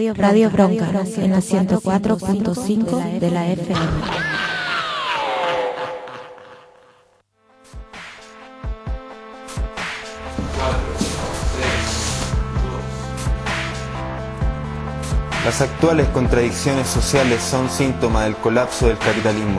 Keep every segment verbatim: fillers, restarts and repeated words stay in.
Radio Bronca, Radio Bronca en la ciento cuatro punto cinco de la F M. Las actuales contradicciones sociales son síntoma del colapso del capitalismo.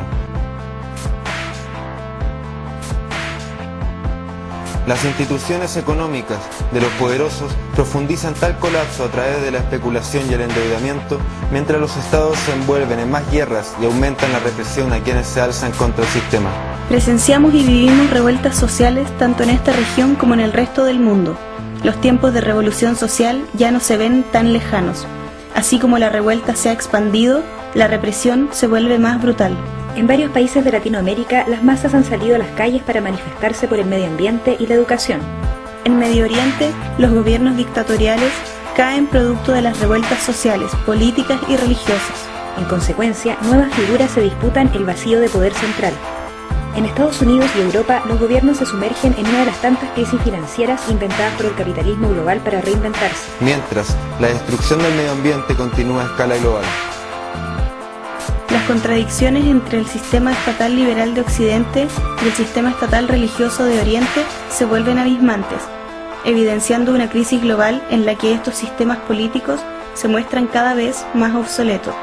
Las instituciones económicas de los poderosos profundizan tal colapso a través de la especulación y el endeudamiento, mientras los estados se envuelven en más guerras y aumentan la represión a quienes se alzan contra el sistema. Presenciamos y vivimos revueltas sociales tanto en esta región como en el resto del mundo. Los tiempos de revolución social ya no se ven tan lejanos. Así como la revuelta se ha expandido, la represión se vuelve más brutal. En varios países de Latinoamérica, las masas han salido a las calles para manifestarse por el medio ambiente y la educación. En Medio Oriente, los gobiernos dictatoriales caen producto de las revueltas sociales, políticas y religiosas. En consecuencia, nuevas figuras se disputan el vacío de poder central. En Estados Unidos y Europa, los gobiernos se sumergen en una de las tantas crisis financieras inventadas por el capitalismo global para reinventarse. Mientras, la destrucción del medio ambiente continúa a escala global. Las contradicciones entre el sistema estatal liberal de Occidente y el sistema estatal religioso de Oriente se vuelven abismantes, evidenciando una crisis global en la que estos sistemas políticos se muestran cada vez más obsoletos.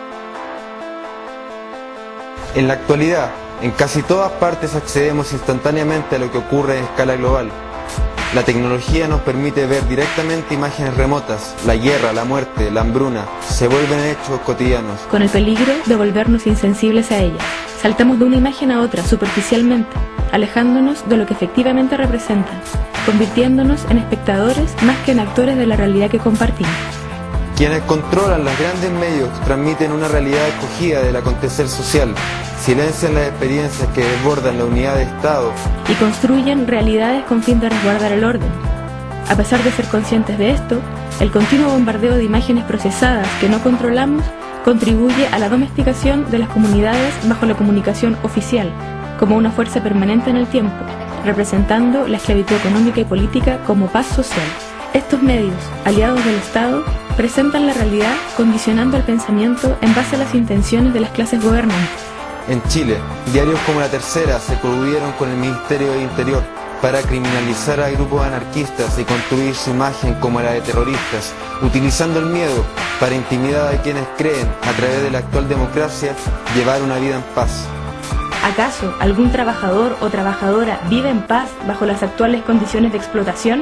En la actualidad, en casi todas partes accedemos instantáneamente a lo que ocurre en escala global. La tecnología nos permite ver directamente imágenes remotas. La guerra, la muerte, la hambruna se vuelven hechos cotidianos. Con el peligro de volvernos insensibles a ellas. Saltamos de una imagen a otra superficialmente, alejándonos de lo que efectivamente representan, convirtiéndonos en espectadores más que en actores de la realidad que compartimos. Quienes controlan los grandes medios transmiten una realidad escogida del acontecer social, silencian las experiencias que desbordan la unidad de Estado y construyen realidades con fin de resguardar el orden. A pesar de ser conscientes de esto, el continuo bombardeo de imágenes procesadas que no controlamos contribuye a la domesticación de las comunidades bajo la comunicación oficial, como una fuerza permanente en el tiempo, representando la esclavitud económica y política como paz social. Estos medios, aliados del Estado, presentan la realidad condicionando el pensamiento en base a las intenciones de las clases gobernantes. En Chile, diarios como La Tercera se coludieron con el Ministerio de Interior para criminalizar a grupos anarquistas y construir su imagen como la de terroristas, utilizando el miedo para intimidar a quienes creen, a través de la actual democracia, llevar una vida en paz. ¿Acaso algún trabajador o trabajadora vive en paz bajo las actuales condiciones de explotación?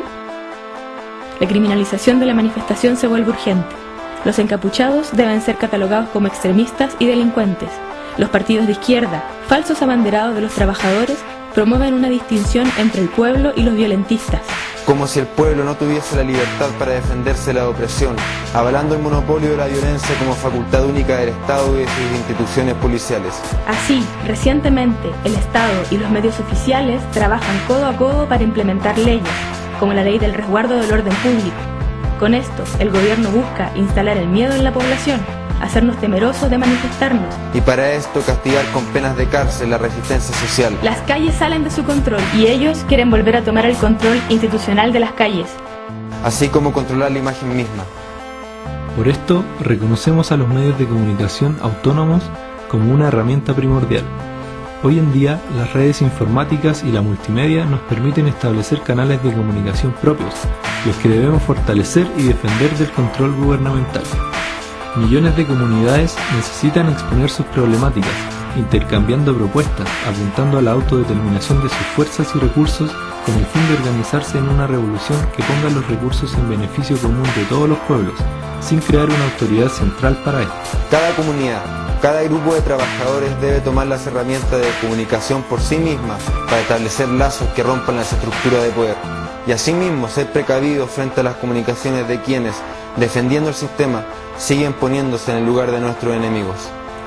La criminalización de la manifestación se vuelve urgente. Los encapuchados deben ser catalogados como extremistas y delincuentes. Los partidos de izquierda, falsos abanderados de los trabajadores, promueven una distinción entre el pueblo y los violentistas. Como si el pueblo no tuviese la libertad para defenderse de la opresión, avalando el monopolio de la violencia como facultad única del Estado y de sus instituciones policiales. Así, recientemente, el Estado y los medios oficiales trabajan codo a codo para implementar leyes, como la ley del resguardo del orden público. Con esto, el gobierno busca instalar el miedo en la población, hacernos temerosos de manifestarnos. Y para esto castigar con penas de cárcel la resistencia social. Las calles salen de su control y ellos quieren volver a tomar el control institucional de las calles. Así como controlar la imagen misma. Por esto, reconocemos a los medios de comunicación autónomos como una herramienta primordial. Hoy en día, las redes informáticas y la multimedia nos permiten establecer canales de comunicación propios, los que debemos fortalecer y defender del control gubernamental. Millones de comunidades necesitan exponer sus problemáticas, intercambiando propuestas, apuntando a la autodeterminación de sus fuerzas y recursos con el fin de organizarse en una revolución que ponga los recursos en beneficio común de todos los pueblos, sin crear una autoridad central para esto. Cada comunidad, cada grupo de trabajadores debe tomar las herramientas de comunicación por sí misma para establecer lazos que rompan las estructuras de poder, y asimismo ser precavidos frente a las comunicaciones de quienes, defendiendo el sistema, siguen poniéndose en el lugar de nuestros enemigos.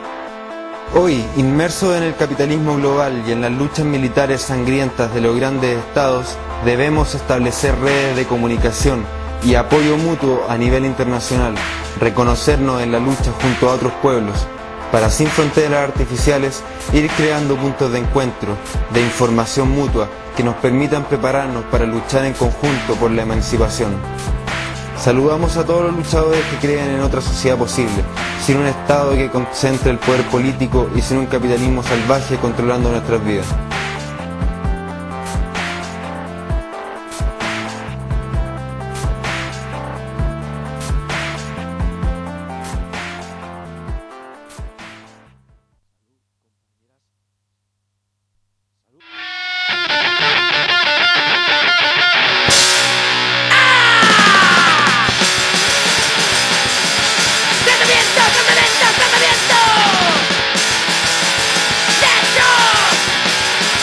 Hoy, inmersos en el capitalismo global y en las luchas militares sangrientas de los grandes estados, debemos establecer redes de comunicación y apoyo mutuo a nivel internacional, reconocernos en la lucha junto a otros pueblos, para sin fronteras artificiales ir creando puntos de encuentro, de información mutua, que nos permitan prepararnos para luchar en conjunto por la emancipación. Saludamos a todos los luchadores que creen en otra sociedad posible, sin un Estado que concentre el poder político y sin un capitalismo salvaje controlando nuestras vidas. ¡Tratamiento, tratamiento, tratamiento! ¡Techo!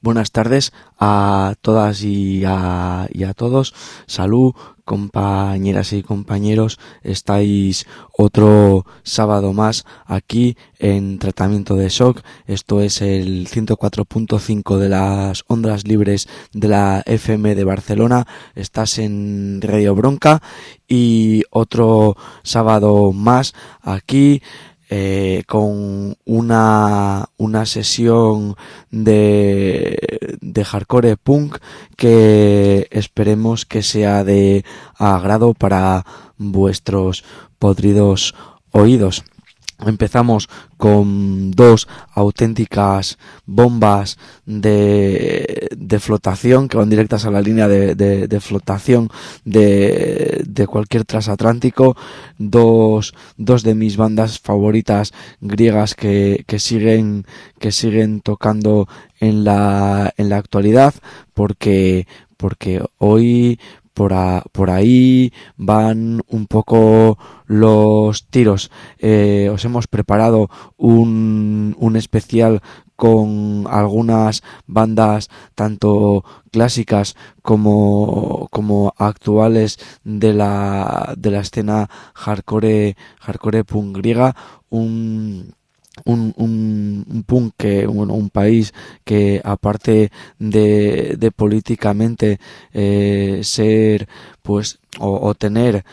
Buenas tardes a todas y a, y a todos. Salud, compañeras y compañeros. Estáis otro sábado más aquí en Tratamiento de Shock. Esto es el ciento cuatro punto cinco de las ondas libres de la F M de Barcelona. Estás en Radio Bronca y otro sábado más aquí. Eh, con una una sesión de de hardcore punk que esperemos que sea de agrado para vuestros podridos oídos. Empezamos con dos auténticas bombas de, de flotación que van directas a la línea de, de, de flotación de, de cualquier transatlántico. Dos, dos de mis bandas favoritas griegas que, que siguen, que siguen tocando en la, en la actualidad, porque, porque hoy Por, a, por ahí van un poco los tiros. Eh, os hemos preparado un, un especial con algunas bandas tanto clásicas como, como actuales de la, de la escena hardcore, hardcore punk griega. Un Un, un, un punk que, bueno, un país que aparte de, de políticamente eh, ser, pues, o, o tener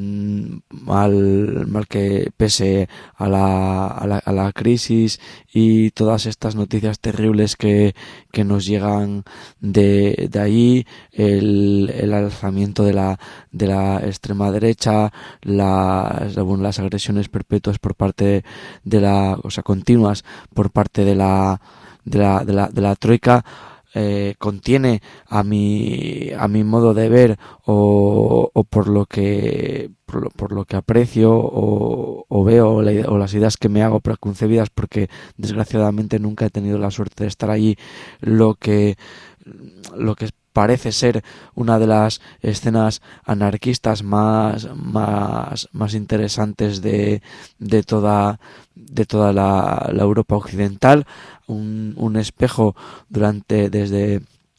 mal, mal que pese a la, a la, a la crisis y todas estas noticias terribles que, que nos llegan de, de ahí, el, el alzamiento de la, de la extrema derecha, las, bueno, las agresiones perpetuas por parte de la, o sea, continuas por parte de la, de la, de la, de la troika. Eh, contiene a mi a mi modo de ver o, o por lo que por lo, por lo que aprecio o, o veo la, o las ideas que me hago preconcebidas, porque desgraciadamente nunca he tenido la suerte de estar allí, lo que lo que parece ser una de las escenas anarquistas más más más interesantes de de toda de toda la, la Europa occidental, un, un espejo durante desde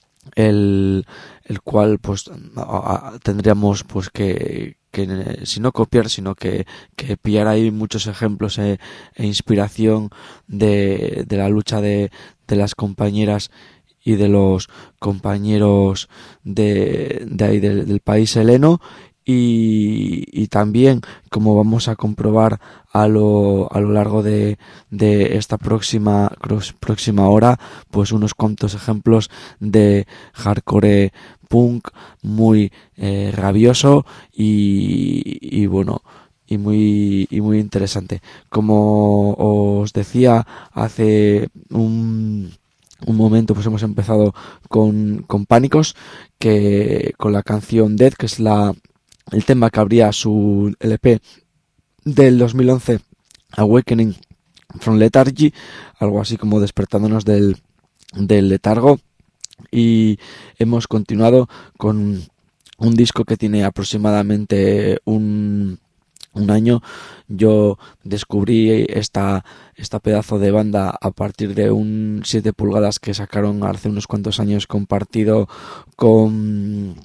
el el cual pues a, a, tendríamos pues que que si no copiar sino que que pillar ahí muchos ejemplos e, e inspiración de de la lucha de de las compañeras y de los compañeros de, de ahí del, del país heleno, y, y también, como vamos a comprobar a lo, a lo largo de, de esta próxima, próxima hora, pues unos cuantos ejemplos de hardcore punk muy eh, rabioso y, y bueno, y muy, y muy interesante. Como os decía hace un un momento, pues hemos empezado con, con Pánicos, que con la canción Dead, que es la el tema que abría su L P del dos mil once, Awakening from Lethargy, algo así como despertándonos del, del letargo. Y hemos continuado con un disco que tiene aproximadamente un un año. Yo descubrí esta esta pedazo de banda a partir de un siete pulgadas que sacaron hace unos cuantos años, compartido con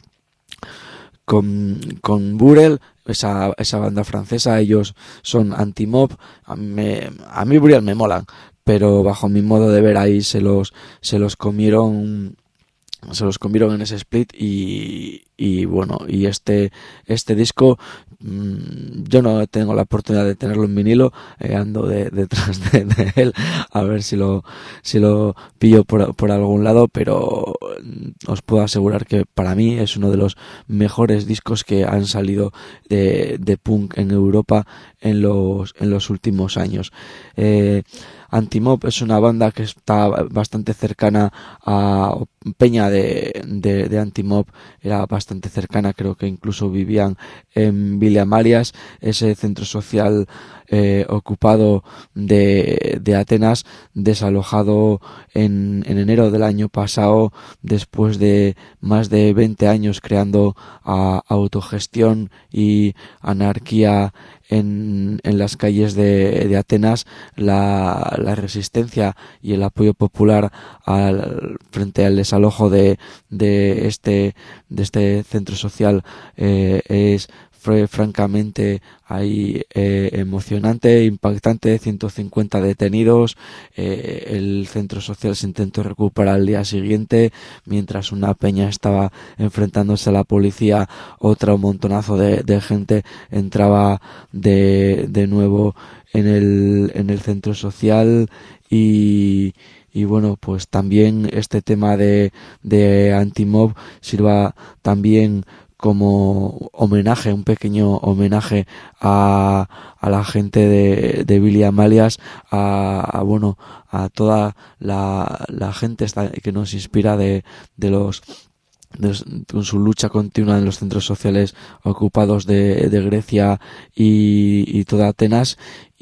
con con Burel, esa esa banda francesa. Ellos son Antimob. A mí, me, a mí Burel me molan, pero bajo mi modo de ver ahí se los se los comieron se los comieron en ese split, y, y bueno, y este este disco mmm, yo no tengo la oportunidad de tenerlo en vinilo, eh, ando de, detrás de, de él a ver si lo si lo pillo por, por algún lado, pero os puedo asegurar que para mí es uno de los mejores discos que han salido de, de punk en Europa en los en los últimos años. eh, Antimob es una banda que está bastante cercana a Peña de, de, de Antimob, era bastante cercana, creo que incluso vivían en Villa Marias, ese centro social eh, ocupado de, de Atenas, desalojado en, en enero del año pasado, después de más de veinte años creando a, autogestión y anarquía en, en las calles de, de Atenas la, la resistencia y el apoyo popular al, frente al desalojo de, de este de este centro social eh, es fue francamente ahí eh, emocionante, impactante. Ciento cincuenta detenidos, eh, el centro social se intentó recuperar al día siguiente, mientras una peña estaba enfrentándose a la policía, otra un montonazo de, de gente entraba de, de nuevo en el, en el centro social. y Y bueno, pues también este tema de, de Antimob sirva también como homenaje, un pequeño homenaje a, a la gente de, de Billy Amalias, a, a bueno, a toda la, la gente esta que nos inspira de, de los De, con su lucha continua en los centros sociales ocupados de, de Grecia y, y toda Atenas.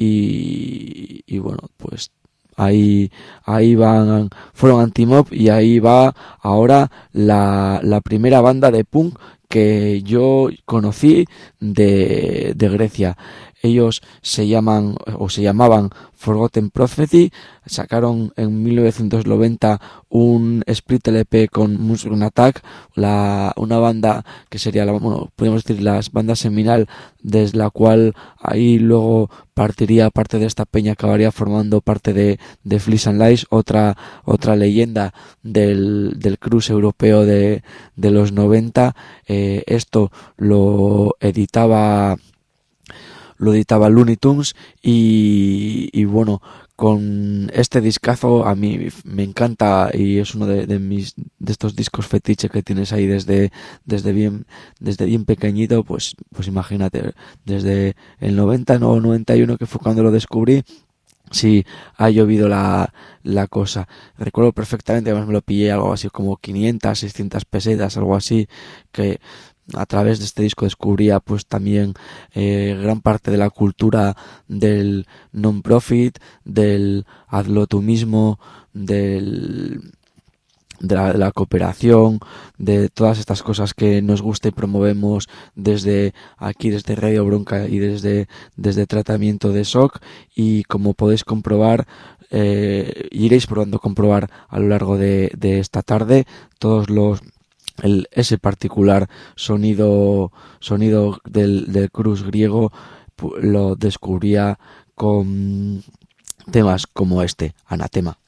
y, y bueno, pues ahí ahí van fueron Antimob, y ahí va ahora la, la primera banda de punk que yo conocí de, de Grecia. Ellos se llaman o se llamaban Forgotten Prophecy. Sacaron en mil novecientos noventa un split L P con Mushroom Attack, la, una banda que sería, la, bueno, podemos decir las bandas seminal, desde la cual ahí luego partiría parte de esta peña, acabaría formando parte de, de Fleece and Lies, otra, otra leyenda del, del cruise europeo de, de los noventa. Eh, esto lo editaba lo editaba Looney Tunes y, y bueno, con este discazo a mí me encanta, y es uno de, de mis de estos discos fetiche que tienes ahí desde desde bien desde bien pequeñito. Pues pues imagínate, desde el noventa o noventa y uno, que fue cuando lo descubrí, sí ha llovido la la cosa. Recuerdo perfectamente, además me lo pillé algo así como quinientas, seiscientas pesetas, algo así, que a través de este disco descubría pues también eh, gran parte de la cultura del non-profit, del hazlo tú mismo, del de la, de la cooperación, de todas estas cosas que nos gusta y promovemos desde aquí, desde Radio Bronca y desde desde Tratamiento de Shock. Y como podéis comprobar, eh, iréis probando comprobar a lo largo de, de esta tarde, todos los El, ese particular sonido sonido del, del cruz griego lo descubría con temas como este, Anatema.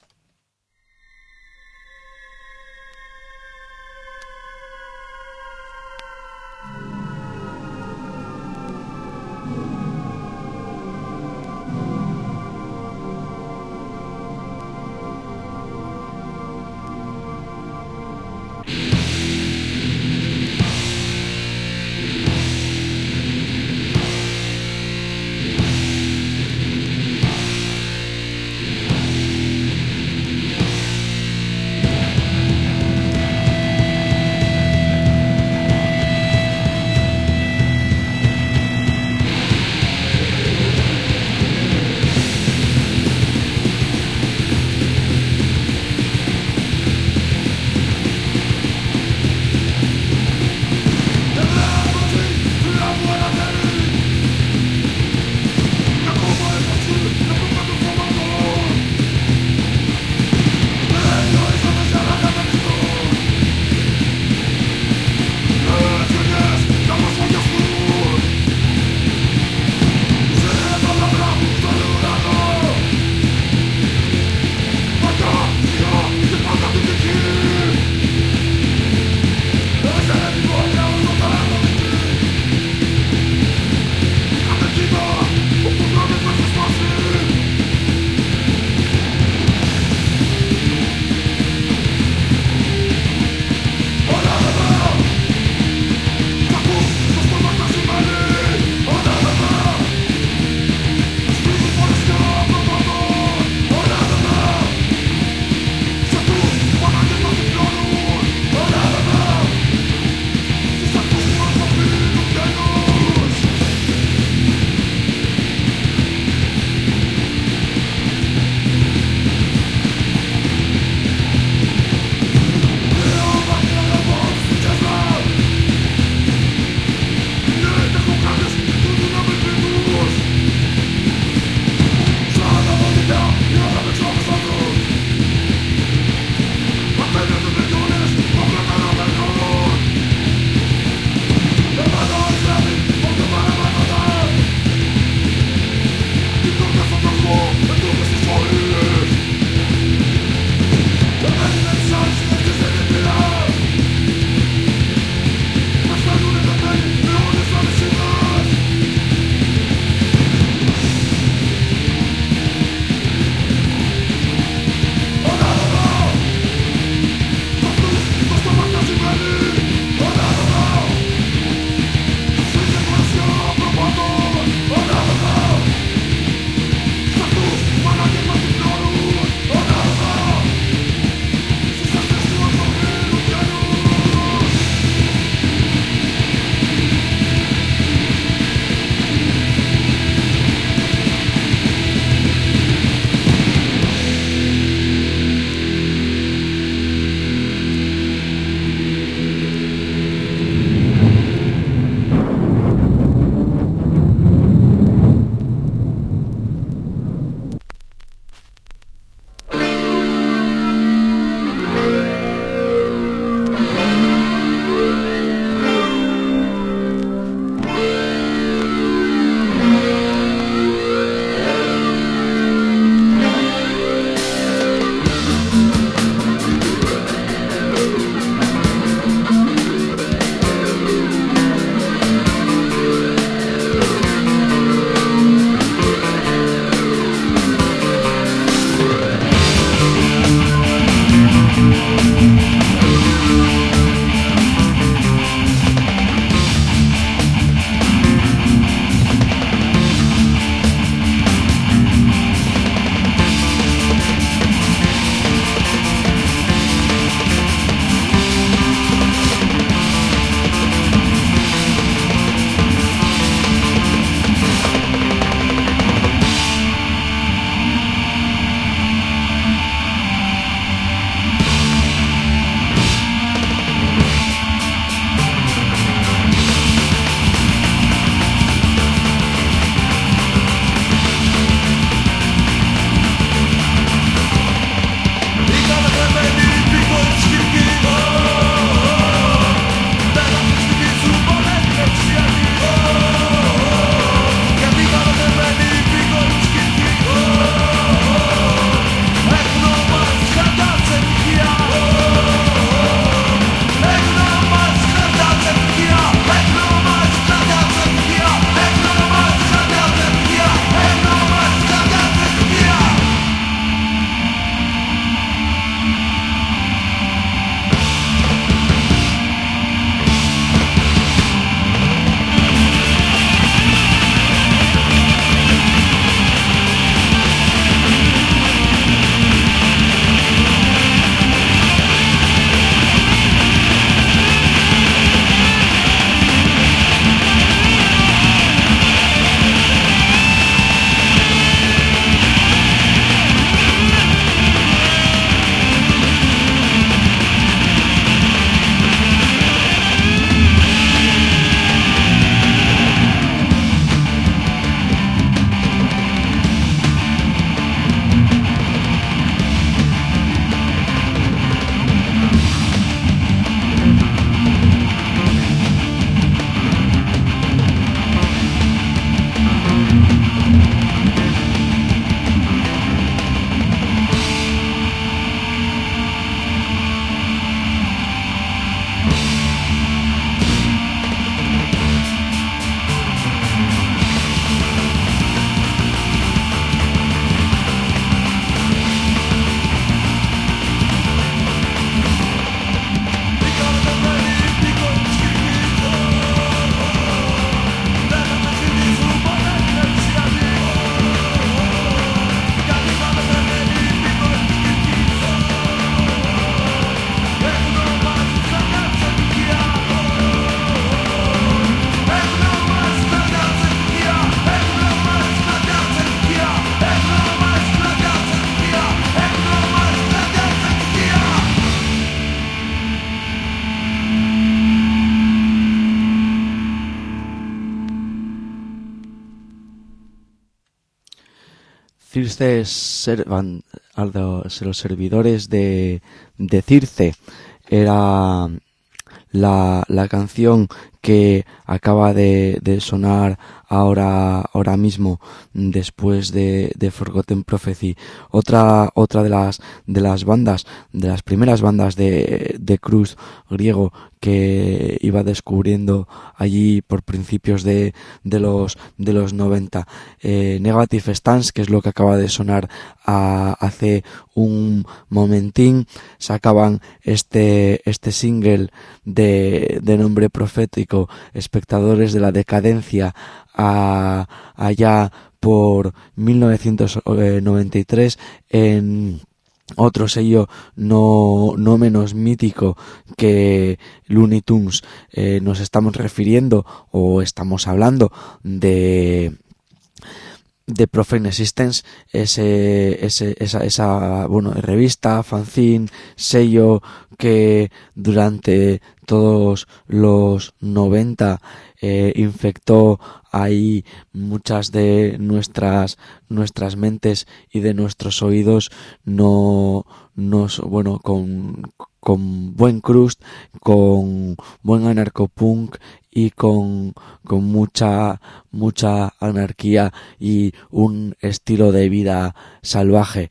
Circe, servan, los servidores de, de Circe, era la, la canción que acaba de, de sonar ahora, ahora mismo, después de, de Forgotten Prophecy. Otra, otra de las, de las bandas, de las primeras bandas de, de crust griego que iba descubriendo allí por principios de, de los, de los noventa. Eh, Negative Stance, que es lo que acaba de sonar a, hace un momentín, sacaban este, este single de, de nombre profético, Espectadores de la Decadencia, a, allá por mil novecientos noventa y tres, en otro sello no, no menos mítico que Looney Tunes. Eh, nos estamos refiriendo o estamos hablando de de Profane Existence, ese, ese, esa, esa, bueno, revista, fanzine, sello que durante todos los noventa eh, infectó ahí muchas de nuestras nuestras mentes y de nuestros oídos, no nos bueno con con buen crust, con buen anarcopunk y con con mucha mucha anarquía y un estilo de vida salvaje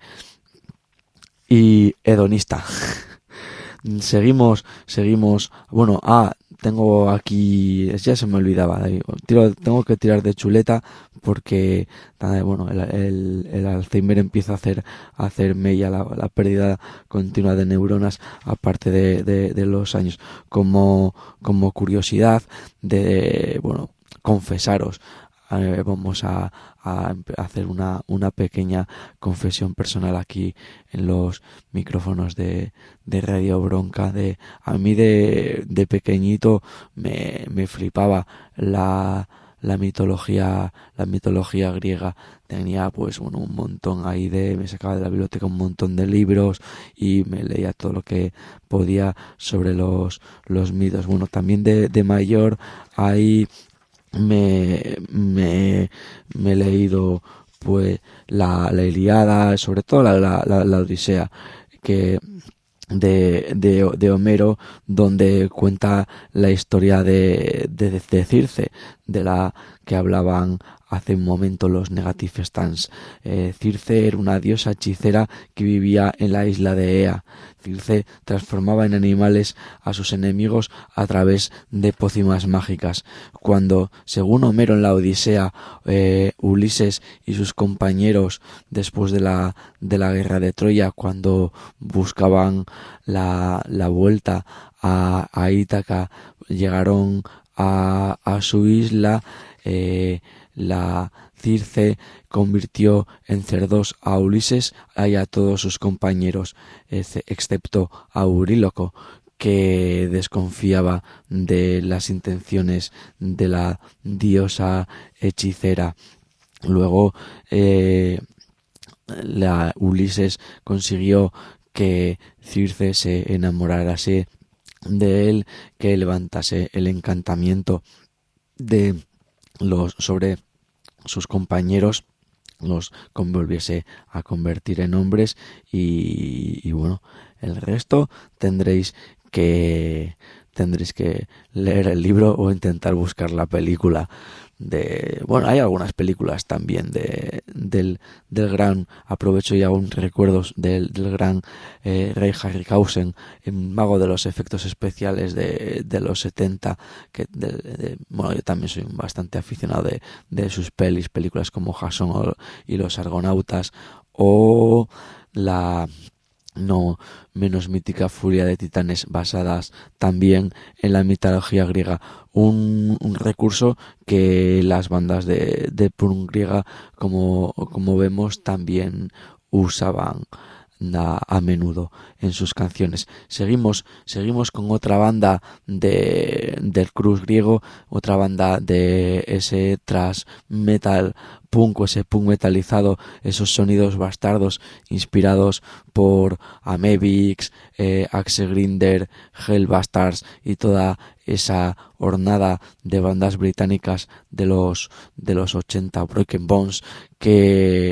y hedonista. Seguimos, seguimos, bueno, ah, tengo aquí, ya se me olvidaba, tiro, tengo que tirar de chuleta porque, bueno, el, el, el Alzheimer empieza a hacer, a hacer mella, la, la pérdida continua de neuronas, aparte de, de, de los años. Como, como curiosidad de, bueno, confesaros, eh, vamos a, a hacer una, una pequeña confesión personal aquí en los micrófonos de, de Radio Bronca. De, a mí de, de pequeñito me, me flipaba la, la mitología, la mitología griega. Tenía pues bueno, un montón ahí de, me sacaba de la biblioteca un montón de libros y me leía todo lo que podía sobre los, los mitos. Bueno, también de, de mayor ahí me, me, me he leído pues la, la Ilíada, sobre todo la, la, la, la Odisea, que de, de, de Homero, donde cuenta la historia de, de, de Circe, de la que hablaban hace un momento los Negative Stance. Eh, Circe era una diosa hechicera que vivía en la isla de Ea. Circe transformaba en animales a sus enemigos a través de pócimas mágicas. Cuando, según Homero en la Odisea, eh, Ulises y sus compañeros, después de la, de la guerra de Troya, cuando buscaban la, la vuelta a, a Ítaca, llegaron a, a su isla, eh, la Circe convirtió en cerdos a Ulises y a todos sus compañeros, excepto a Euríloco, que desconfiaba de las intenciones de la diosa hechicera. Luego eh, la Ulises consiguió que Circe se enamorase de él, que levantase el encantamiento de los sobre sus compañeros, los volviese a convertir en hombres y, y bueno, el resto tendréis que tendréis que leer el libro o intentar buscar la película. De bueno, hay algunas películas también de del del gran, aprovecho y hago un recuerdos del, del gran eh, Rey Harryhausen, el mago de los efectos especiales de, de los setenta, que de, de, bueno, yo también soy bastante aficionado de, de sus pelis, películas como Jason o, y los Argonautas, o la no menos mítica Furia de Titanes, basadas también en la mitología griega. Un, un recurso que las bandas de, de punk griega, como, como vemos, también usaban a, a menudo en sus canciones. Seguimos, seguimos con otra banda de, del crust griego, otra banda de ese thrash metal punk, o ese punk metalizado, esos sonidos bastardos inspirados por Amebix, eh, Axe Grinder, Hellbastards y toda esa hornada de bandas británicas de los de los ochenta, Broken Bones, que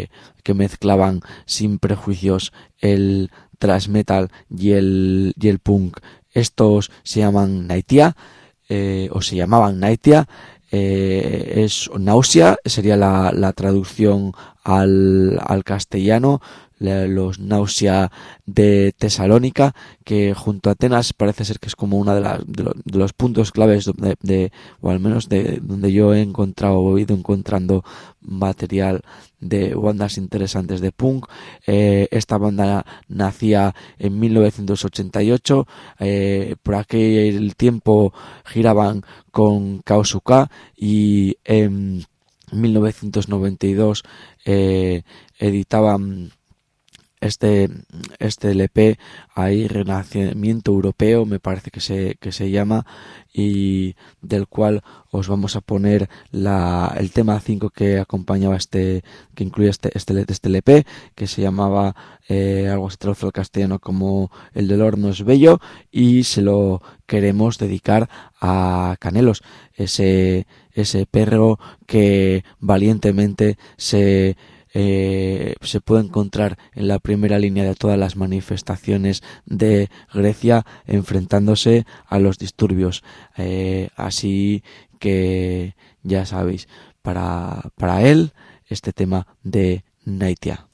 que mezclaban sin prejuicios el thrash metal y el, y el punk. Estos se llaman Naitía, eh, o se llamaban Naitía. Eh, es Náusea, sería la, la traducción al, al castellano, los Náusea de Tesalónica, que junto a Atenas parece ser que es como una de, las, de, lo, de los puntos claves de, de, o al menos de donde yo he encontrado o he ido encontrando material de bandas interesantes de punk. Eh, esta banda nacía en mil novecientos ochenta y ocho, eh, por aquel tiempo giraban con Kausuka y en mil novecientos noventa y dos eh, editaban este este L P ahí, Renacimiento Europeo, me parece que se que se llama, y del cual os vamos a poner la el tema cinco que acompañaba este, que incluye este este, este L P, que se llamaba eh, algo se traduce al castellano como El dolor no es bello, y se lo queremos dedicar a Canelos, ese ese perro que valientemente se Eh, se puede encontrar en la primera línea de todas las manifestaciones de Grecia, enfrentándose a los disturbios. Eh, así que ya sabéis, para, para él, este tema de Naitía.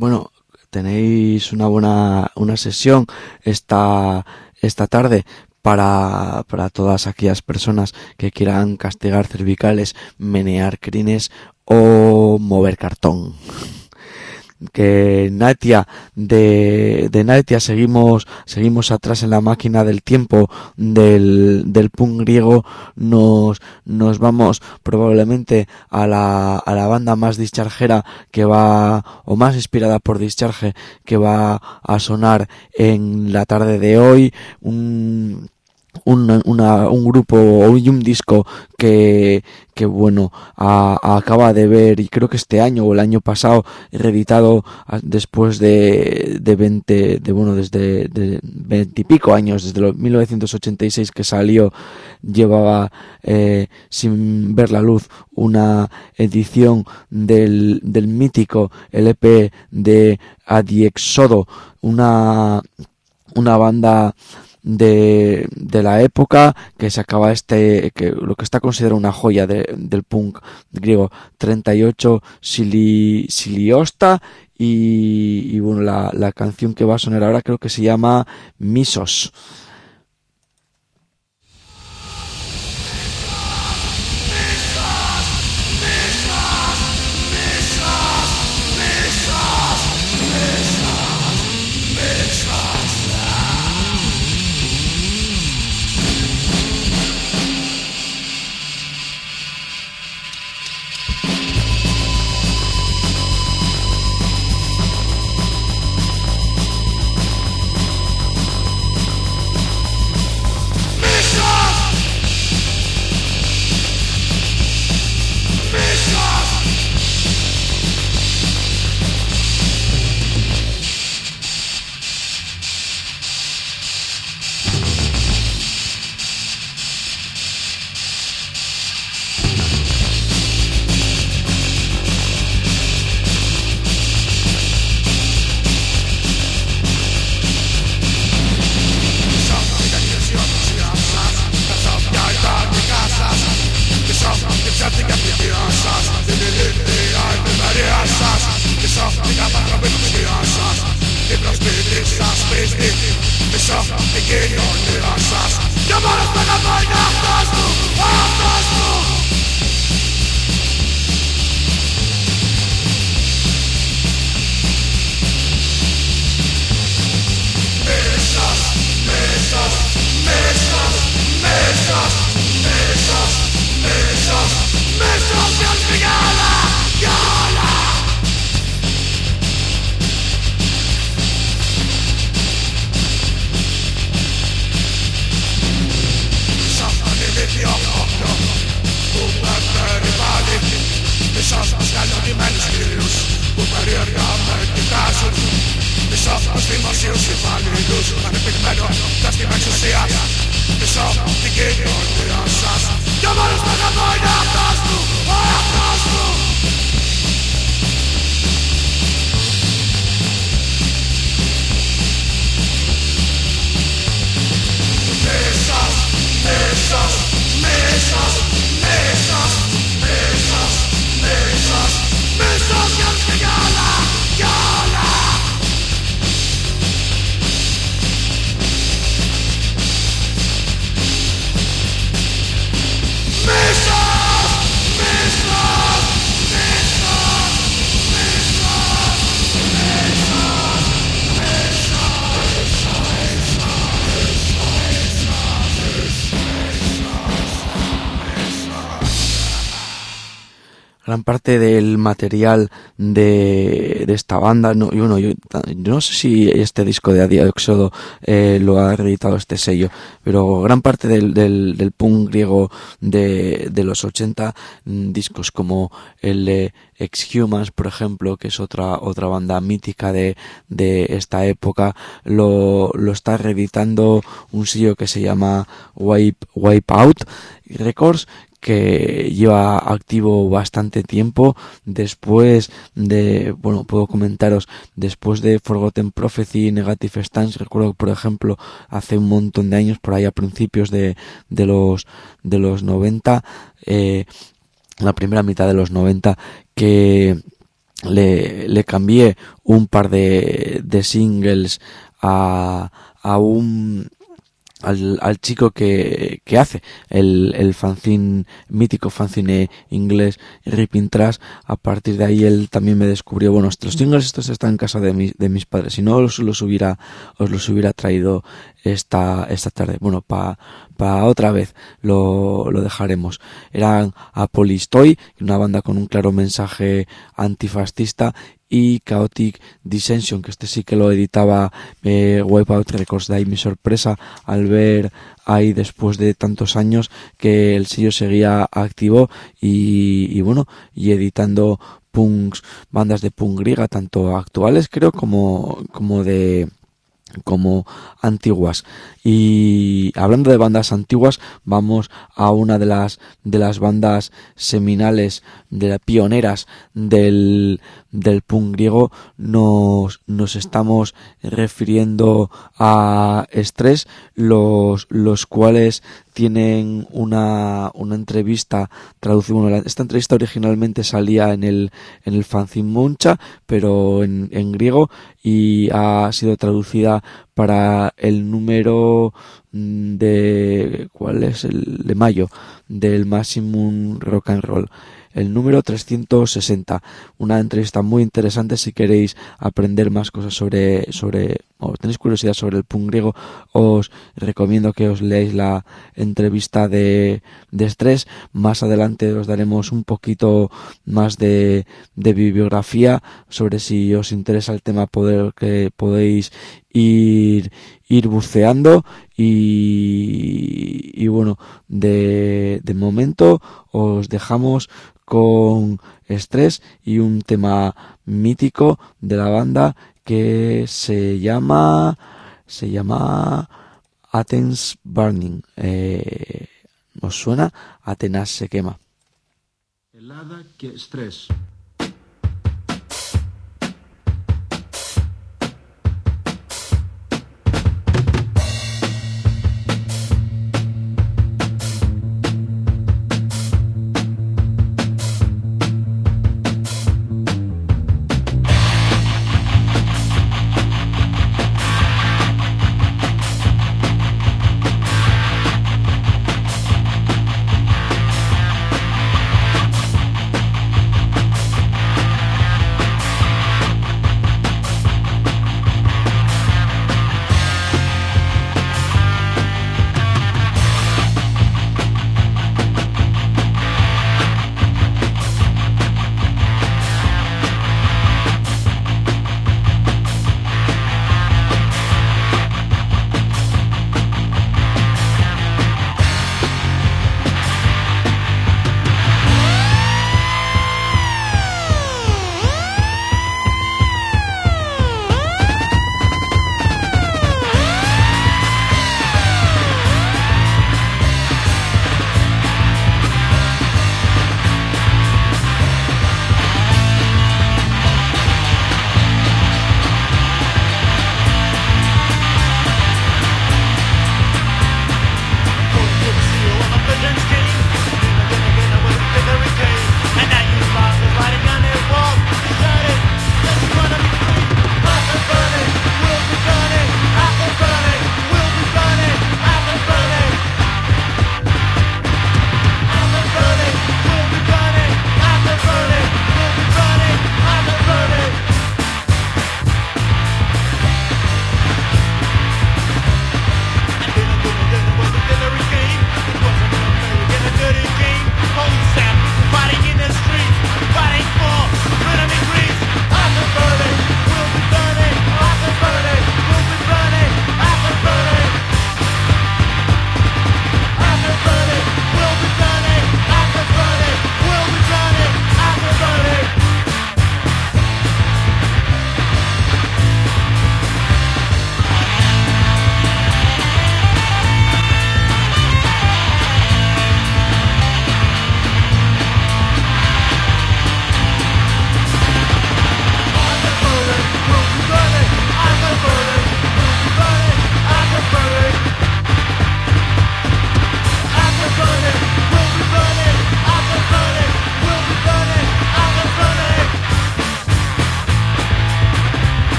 bueno, tenéis una buena una sesión esta esta tarde para para todas aquellas personas que quieran castigar cervicales, menear crines o mover cartón. Que Natia de de Natia seguimos seguimos atrás en la máquina del tiempo del del punk griego. Nos nos vamos probablemente a la a la banda más dischargera que va, o más inspirada por Discharge, que va a sonar en la tarde de hoy. Un Un, una, un grupo y un disco que, que bueno, a, a acaba de ver, y creo que este año o el año pasado, reeditado después de, de veinte, de bueno, desde de veinte y pico años, desde los mil novecientos ochenta y seis que salió, llevaba eh, sin ver la luz una edición del, del mítico L P de Adiexodo, una, una banda de de la época que sacaba este, que lo que está considerado una joya de, del punk griego, treinta y ocho Sili, Siliosta, y, y bueno, la, la canción que va a sonar ahora creo que se llama Misos. Gran parte del material de, de esta banda, no, yo, no, yo, yo no sé si este disco de Adiexodo eh, lo ha reeditado este sello, pero gran parte del, del, del punk griego de, de los ochenta, discos como el de Exhumans, por ejemplo, que es otra otra banda mítica de, de esta época, lo, lo está reeditando un sello que se llama Wipe, Wipeout Records, que lleva activo bastante tiempo. Después de, bueno, puedo comentaros, después de Forgotten Prophecy y Negative Stance, recuerdo, por ejemplo, hace un montón de años, por ahí a principios de, de los, de los noventa, eh, la primera mitad de los noventa, que le, le cambié un par de, de singles a, a un Al, al chico que, que hace el, el fanzine, mítico fanzine inglés Ripping Trash. A partir de ahí él también me descubrió. Bueno, los singles estos están en casa de, mi, de mis padres, si no os los hubiera, os los hubiera traído esta, esta tarde. Bueno, para pa otra vez lo, lo dejaremos. Eran Apolistoy, una banda con un claro mensaje antifascista, y Chaotic Dissension, que este sí que lo editaba eh, Wipeout Records. De ahí mi sorpresa al ver ahí, después de tantos años, que el sello seguía activo y, y bueno, y editando punks, bandas de punk griega, tanto actuales creo como, como de como antiguas. Y hablando de bandas antiguas, vamos a una de las de las bandas seminales, de las pioneras del del punk griego. Nos nos estamos refiriendo a Stress, los los cuales tienen una una entrevista traducida. Bueno, esta entrevista originalmente salía en el en el fanzine Muncha, pero en en griego, y ha sido traducida para el número de ¿cuál es? El de mayo del Maximum Rock and Roll, el número trescientos sesenta. Una entrevista muy interesante. Si queréis aprender más cosas sobre sobre o tenéis curiosidad sobre el punk griego, os recomiendo que os leáis la entrevista de de Stress. Más adelante os daremos un poquito más de de bibliografía sobre, si os interesa el tema, poder que podéis ir ir buceando. Y, y bueno, de de momento os dejamos con Stress y un tema mítico de la banda que se llama se llama Athens Burning. Eh, ¿Os suena? Atenas se quema. Ελλάδα και Stress.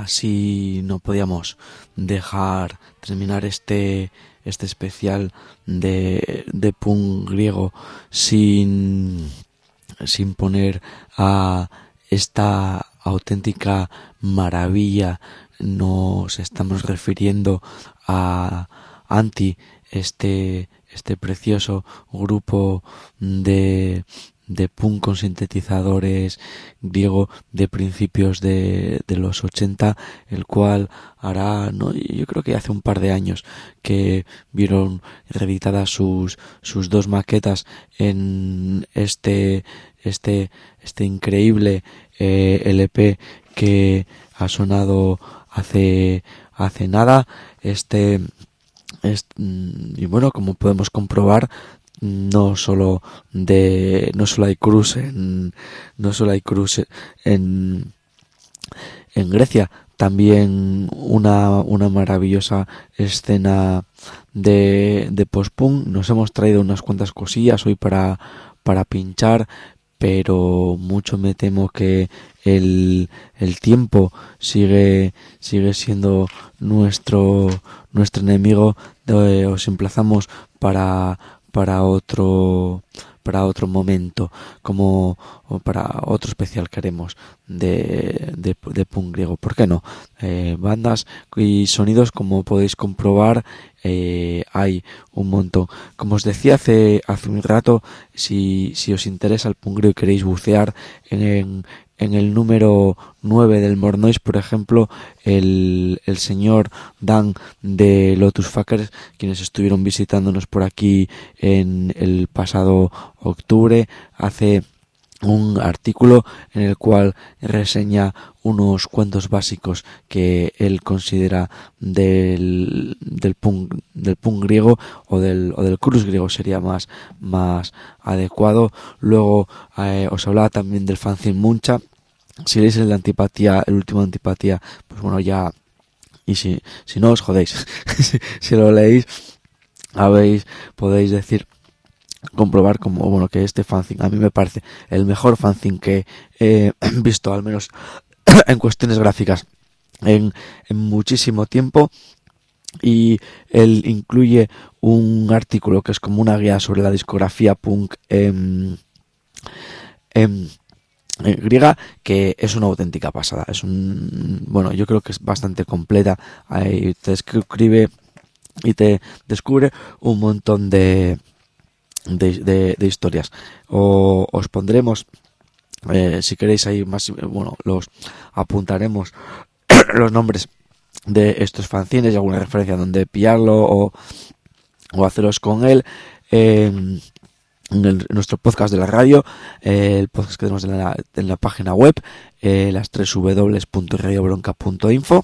así no podíamos dejar terminar este este especial de, de punk griego sin, sin poner a esta auténtica maravilla. Nos estamos refiriendo a Anti, este, este precioso grupo de, de punk con sintetizadores griego de principios de, de los ochenta, el cual hará, no, yo creo que hace un par de años que vieron reeditadas sus, sus dos maquetas en este, este, este increíble eh, L P que ha sonado hace, hace nada. Este, este, y bueno, como podemos comprobar, no solo de no solo hay cruz en no solo hay cruz en en Grecia, también una una maravillosa escena de de post-punk. Nos hemos traído unas cuantas cosillas hoy para para pinchar, pero mucho me temo que el el tiempo sigue sigue siendo nuestro nuestro enemigo. De, os emplazamos para para otro para otro momento, como o para otro especial que haremos de, de, de punk griego. ¿Por qué no? Eh, bandas y sonidos, como podéis comprobar, eh, hay un montón. Como os decía hace hace un rato, si si os interesa el punk griego y queréis bucear en, en En el número nueve del More Noise, por ejemplo, el, el señor Dan de Lotus Fuckers, quienes estuvieron visitándonos por aquí en el pasado octubre, hace un artículo en el cual reseña unos cuentos básicos que él considera del del punk del punk griego o del o del cruz griego sería más más adecuado. Luego eh, os hablaba también del fanzine Muncha. Si leéis el de Antipatía, el último de Antipatía, pues bueno, ya, y si si no os jodéis, si, si lo leéis, habéis podéis decir comprobar como bueno que este fanzine a mí me parece el mejor fanzine que he visto, al menos en cuestiones gráficas, en, en muchísimo tiempo. Y él incluye un artículo que es como una guía sobre la discografía punk en, en, en griega, que es una auténtica pasada. Es un bueno, yo creo que es bastante completa. Ahí te escribe y te descubre un montón de De, de, de historias. O os pondremos, eh, si queréis ahí más, bueno, los apuntaremos los nombres de estos fanzines y alguna referencia donde pillarlo o, o haceros con él eh, en, el, en nuestro podcast de la radio, eh, el podcast que tenemos en la, en la página web, eh, las tres w punto radio bronca punto info,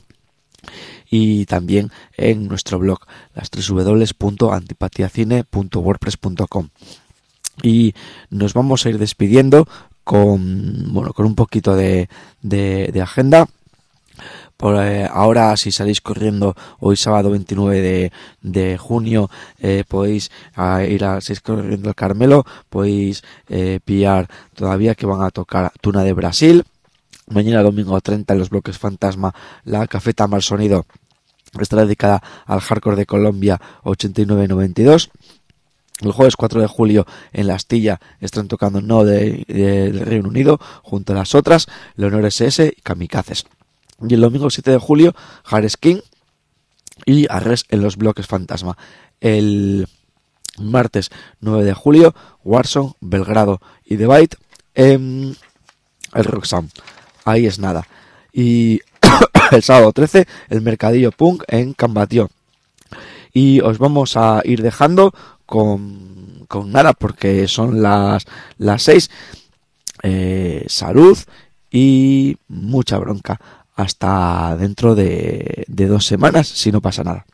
y también en nuestro blog, las tres w punto antipatiacine punto wordpress punto com. Y nos vamos a ir despidiendo con bueno con un poquito de, de, de agenda. Por eh, ahora, si salís corriendo hoy sábado veintinueve de, de junio, eh, podéis eh, ir a si corriendo al Carmelo, podéis eh, pillar todavía que van a tocar Tuna de Brasil. Mañana domingo treinta en los bloques Fantasma, la Cafeta Mal Sonido estará dedicada al hardcore de Colombia ochenta y nueve noventa y dos. El jueves cuatro de julio en La Astilla están tocando No de, de, del Reino Unido junto a las otras, Leonor S S y Kamikazes. Y el domingo siete de julio, Harris King y Arres en los bloques Fantasma. El martes nueve de julio, Warzone, Belgrado y The Bite en el Roxanne. Ahí es nada. Y el sábado trece, el Mercadillo Punk en Cambatio. Y os vamos a ir dejando con, con nada, porque son las, las seis. Eh, salud y mucha bronca. Hasta dentro de, de dos semanas, si no pasa nada.